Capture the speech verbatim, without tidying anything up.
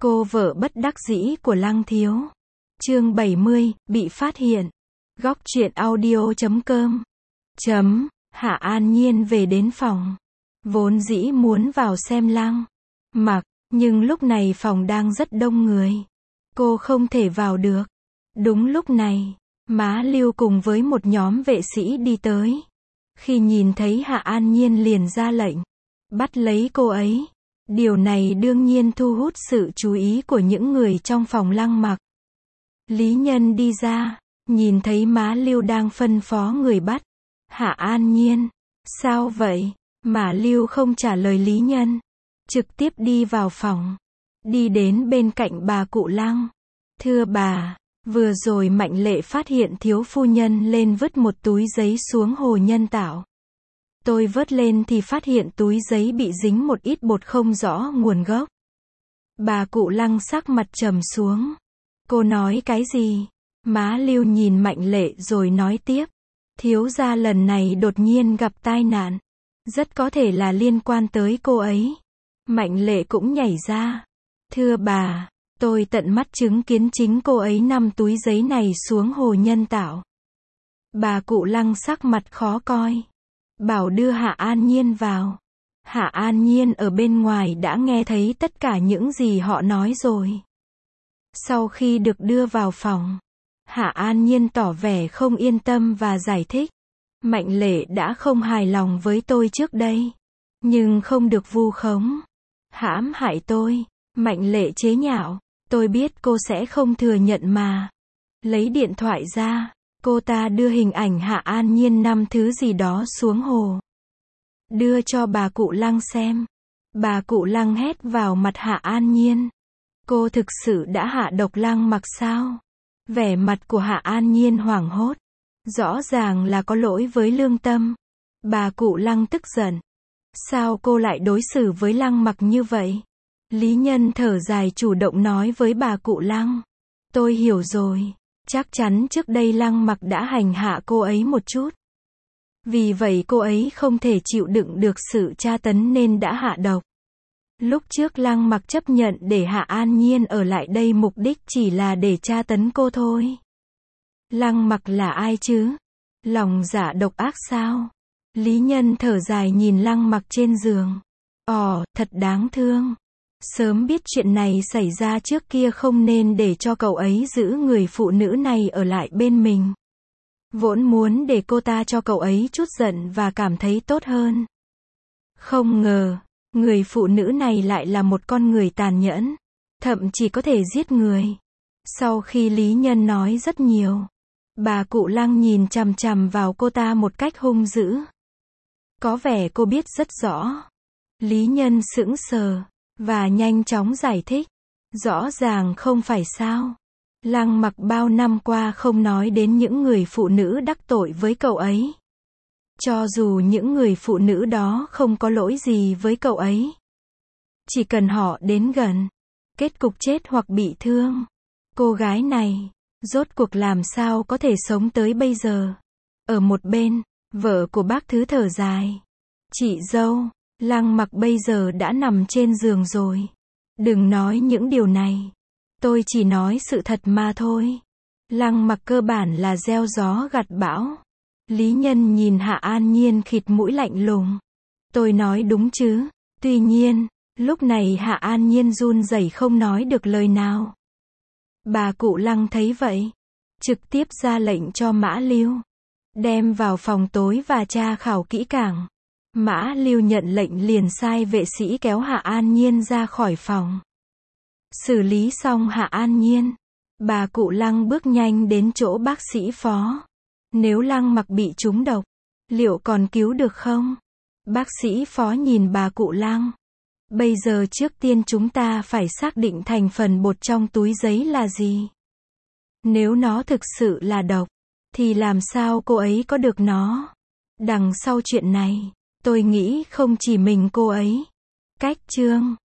Cô vợ bất đắc dĩ của Lăng Thiếu. Chương bảy mươi, bị phát hiện. Góc truyện audio chấm com. Chấm, Hạ An Nhiên về đến phòng. Vốn dĩ muốn vào xem Lăng Mặc, nhưng lúc này phòng đang rất đông người. Cô không thể vào được. Đúng lúc này, má Lưu cùng với một nhóm vệ sĩ đi tới. Khi nhìn thấy Hạ An Nhiên liền ra lệnh, bắt lấy cô ấy. Điều này đương nhiên thu hút sự chú ý của những người trong phòng Lăng Mặc. Lý Nhân đi ra, nhìn thấy má Lưu đang phân phó người bắt Hạ An Nhiên. Sao vậy? Má Lưu không trả lời Lý Nhân, trực tiếp đi vào phòng, đi đến bên cạnh bà cụ Lăng. Thưa bà, vừa rồi Mạnh Lệ phát hiện thiếu phu nhân lên vứt một túi giấy xuống hồ nhân tạo. Tôi vớt lên thì phát hiện túi giấy bị dính một ít bột không rõ nguồn gốc. Bà cụ Lăng sắc mặt trầm xuống. Cô nói cái gì? Má Lưu nhìn Mạnh Lệ rồi nói tiếp. Thiếu gia lần này đột nhiên gặp tai nạn. Rất có thể là liên quan tới cô ấy. Mạnh Lệ cũng nhảy ra. Thưa bà, tôi tận mắt chứng kiến chính cô ấy nằm túi giấy này xuống hồ nhân tạo. Bà cụ Lăng sắc mặt khó coi. Bảo đưa Hạ An Nhiên vào. Hạ An Nhiên ở bên ngoài đã nghe thấy tất cả những gì họ nói rồi. Sau khi được đưa vào phòng, Hạ An Nhiên tỏ vẻ không yên tâm và giải thích. Mạnh Lệ đã không hài lòng với tôi trước đây, nhưng không được vu khống, hãm hại tôi. Mạnh Lệ chế nhạo. Tôi biết cô sẽ không thừa nhận mà. Lấy điện thoại ra, cô ta đưa hình ảnh Hạ An Nhiên năm thứ gì đó xuống hồ. Đưa cho bà cụ Lăng xem. Bà cụ Lăng hét vào mặt Hạ An Nhiên. Cô thực sự đã hạ độc Lăng Mặc sao? Vẻ mặt của Hạ An Nhiên hoảng hốt. Rõ ràng là có lỗi với lương tâm. Bà cụ Lăng tức giận. Sao cô lại đối xử với Lăng Mặc như vậy? Lý Nhân thở dài chủ động nói với bà cụ Lăng. Tôi hiểu rồi. Chắc chắn trước đây Lăng Mặc đã hành hạ cô ấy một chút. Vì vậy cô ấy không thể chịu đựng được sự tra tấn nên đã hạ độc. Lúc trước Lăng Mặc chấp nhận để Hạ An Nhiên ở lại đây mục đích chỉ là để tra tấn cô thôi. Lăng Mặc là ai chứ? Lòng dạ độc ác sao? Lý Nhân thở dài nhìn Lăng Mặc trên giường. Ồ, thật đáng thương. Sớm biết chuyện này xảy ra trước kia không nên để cho cậu ấy giữ người phụ nữ này ở lại bên mình. Vốn muốn để cô ta cho cậu ấy chút giận và cảm thấy tốt hơn. Không ngờ, người phụ nữ này lại là một con người tàn nhẫn, thậm chí có thể giết người. Sau khi Lý Nhân nói rất nhiều, bà cụ Lăng nhìn chằm chằm vào cô ta một cách hung dữ. Có vẻ cô biết rất rõ. Lý Nhân sững sờ và nhanh chóng giải thích. Rõ ràng không phải sao. Lăng Mặc bao năm qua không nói đến những người phụ nữ đắc tội với cậu ấy. Cho dù những người phụ nữ đó không có lỗi gì với cậu ấy. Chỉ cần họ đến gần, kết cục chết hoặc bị thương. Cô gái này, rốt cuộc làm sao có thể sống tới bây giờ? Ở một bên, vợ của bác Thứ thở dài. Chị dâu, Lăng Mặc bây giờ đã nằm trên giường rồi. Đừng nói những điều này. Tôi chỉ nói sự thật mà thôi. Lăng Mặc cơ bản là gieo gió gặt bão. Lý Nhân nhìn Hạ An Nhiên khịt mũi lạnh lùng. Tôi nói đúng chứ? Tuy nhiên, lúc này Hạ An Nhiên run rẩy không nói được lời nào. Bà cụ Lăng thấy vậy, trực tiếp ra lệnh cho Mã Lưu đem vào phòng tối và tra khảo kỹ càng. Mã Lưu nhận lệnh liền sai vệ sĩ kéo Hạ An Nhiên ra khỏi phòng. Xử lý xong Hạ An Nhiên, bà cụ Lăng bước nhanh đến chỗ bác sĩ Phó. Nếu Lăng Mặc bị trúng độc, liệu còn cứu được không? Bác sĩ Phó nhìn bà cụ Lăng. Bây giờ trước tiên chúng ta phải xác định thành phần bột trong túi giấy là gì. Nếu nó thực sự là độc, thì làm sao cô ấy có được nó? Đằng sau chuyện này, tôi nghĩ không chỉ mình cô ấy. Cách chương